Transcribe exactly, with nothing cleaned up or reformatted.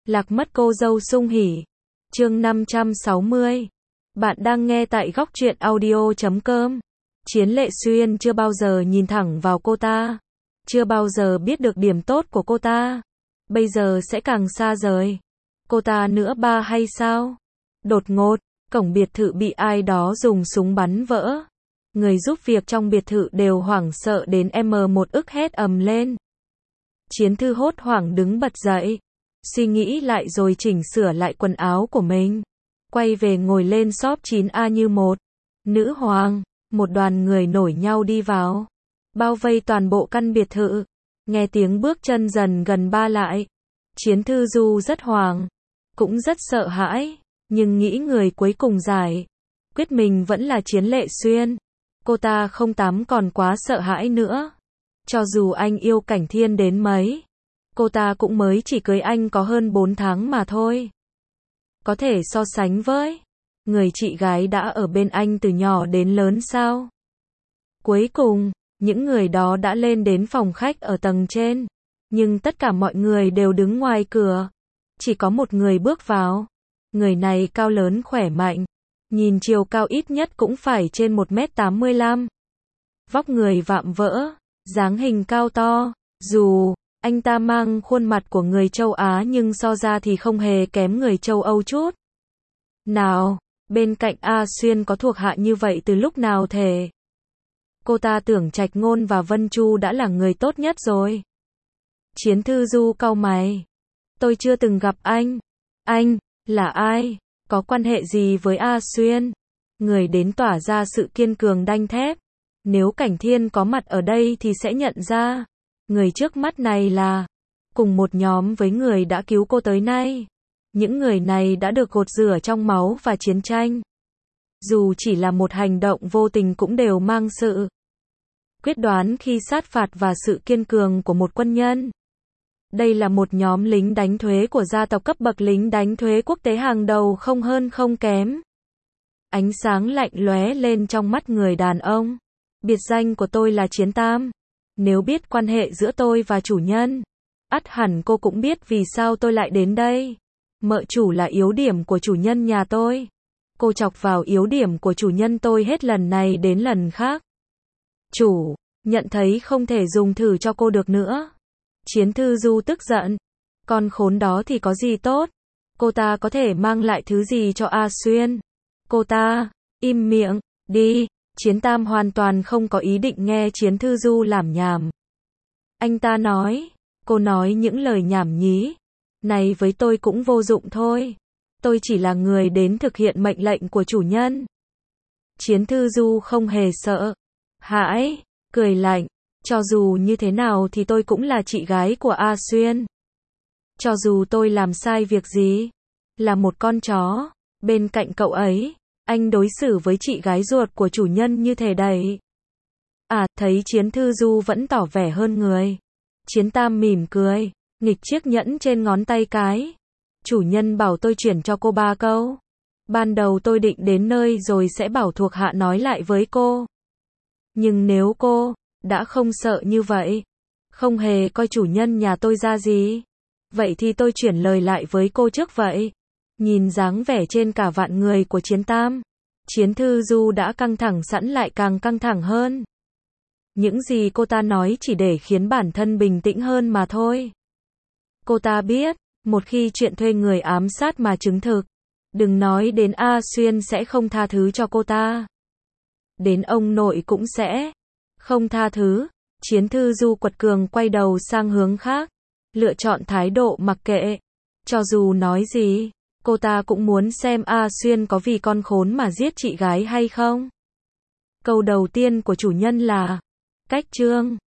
Lạc mất cô dâu sung hỉ. Chương năm trăm sáu mươi. Bạn đang nghe tại góc truyện audio chấm com. Chiến Lệ Xuyên chưa bao giờ nhìn thẳng vào cô ta, chưa bao giờ biết được điểm tốt của cô ta, bây giờ sẽ càng xa rời cô ta nữa ba hay sao? Đột ngột, cổng biệt thự bị ai đó dùng súng bắn vỡ. Người giúp việc trong biệt thự đều hoảng sợ đến em một ức hét ầm lên. Chiến Thư hốt hoảng đứng bật dậy, suy nghĩ lại rồi chỉnh sửa lại quần áo của mình, quay về ngồi lên shop chín A như một nữ hoàng. Một đoàn người nổi nhau đi vào, bao vây toàn bộ căn biệt thự. Nghe tiếng bước chân dần gần ba lại, Chiến Thư Du rất hoảng, cũng rất sợ hãi, nhưng nghĩ người cuối cùng giải quyết mình vẫn là Chiến Lệ Xuyên. Cô ta không dám còn quá sợ hãi nữa. Cho dù anh yêu Cảnh Thiên đến mấy, cô ta cũng mới chỉ cưới anh có hơn bốn tháng mà thôi. Có thể so sánh với người chị gái đã ở bên anh từ nhỏ đến lớn sao? Cuối cùng, những người đó đã lên đến phòng khách ở tầng trên, nhưng tất cả mọi người đều đứng ngoài cửa. Chỉ có một người bước vào. Người này cao lớn khỏe mạnh, nhìn chiều cao ít nhất cũng phải trên một mét tám mươi lăm. Vóc người vạm vỡ, dáng hình cao to, dù anh ta mang khuôn mặt của người châu Á nhưng so ra thì không hề kém người châu Âu chút nào. Bên cạnh A Xuyên có thuộc hạ như vậy từ lúc nào thể? Cô ta tưởng Trạch Ngôn và Vân Chu đã là người tốt nhất rồi. Chiến Thư Du cau mày. Tôi chưa từng gặp anh. Anh, là ai? Có quan hệ gì với A Xuyên? Người đến tỏa ra sự kiên cường đanh thép. Nếu Cảnh Thiên có mặt ở đây thì sẽ nhận ra, người trước mắt này là cùng một nhóm với người đã cứu cô tới nay. Những người này đã được gột rửa trong máu và chiến tranh. Dù chỉ là một hành động vô tình cũng đều mang sự quyết đoán khi sát phạt và sự kiên cường của một quân nhân. Đây là một nhóm lính đánh thuế của gia tộc cấp bậc lính đánh thuế quốc tế hàng đầu không hơn không kém. Ánh sáng lạnh lóe lên trong mắt người đàn ông. Biệt danh của tôi là Chiến Tam. Nếu biết quan hệ giữa tôi và chủ nhân, ắt hẳn cô cũng biết vì sao tôi lại đến đây. Mợ chủ là yếu điểm của chủ nhân nhà tôi. Cô chọc vào yếu điểm của chủ nhân tôi hết lần này đến lần khác. Chủ, nhận thấy không thể dùng thử cho cô được nữa. Chiến Thư Du tức giận. Con khốn đó thì có gì tốt? Cô ta có thể mang lại thứ gì cho A Xuyên? Cô ta, im miệng, đi. Chiến Tam hoàn toàn không có ý định nghe Chiến Thư Du lảm nhảm. Anh ta nói, cô nói những lời nhảm nhí này với tôi cũng vô dụng thôi. Tôi chỉ là người đến thực hiện mệnh lệnh của chủ nhân. Chiến Thư Du không hề sợ hãi, cười lạnh. Cho dù như thế nào thì tôi cũng là chị gái của A Xuyên. Cho dù tôi làm sai việc gì, là một con chó, bên cạnh cậu ấy, anh đối xử với chị gái ruột của chủ nhân như thế đấy. À, thấy Chiến Thư Du vẫn tỏ vẻ hơn người. Chiến Tam mỉm cười, nghịch chiếc nhẫn trên ngón tay cái. Chủ nhân bảo tôi chuyển cho cô ba câu. Ban đầu tôi định đến nơi rồi sẽ bảo thuộc hạ nói lại với cô. Nhưng nếu cô đã không sợ như vậy, không hề coi chủ nhân nhà tôi ra gì, vậy thì tôi chuyển lời lại với cô trước vậy. Nhìn dáng vẻ trên cả vạn người của Chiến Tam, Chiến Thư Du đã căng thẳng sẵn lại càng căng thẳng hơn. Những gì cô ta nói chỉ để khiến bản thân bình tĩnh hơn mà thôi. Cô ta biết, một khi chuyện thuê người ám sát mà chứng thực, đừng nói đến A Xuyên sẽ không tha thứ cho cô ta. Đến ông nội cũng sẽ không tha thứ. Chiến Thư Du quật cường quay đầu sang hướng khác, lựa chọn thái độ mặc kệ. Cho dù nói gì, cô ta cũng muốn xem A Xuyên có vì con khốn mà giết chị gái hay không. Câu đầu tiên của chủ nhân là cách chương.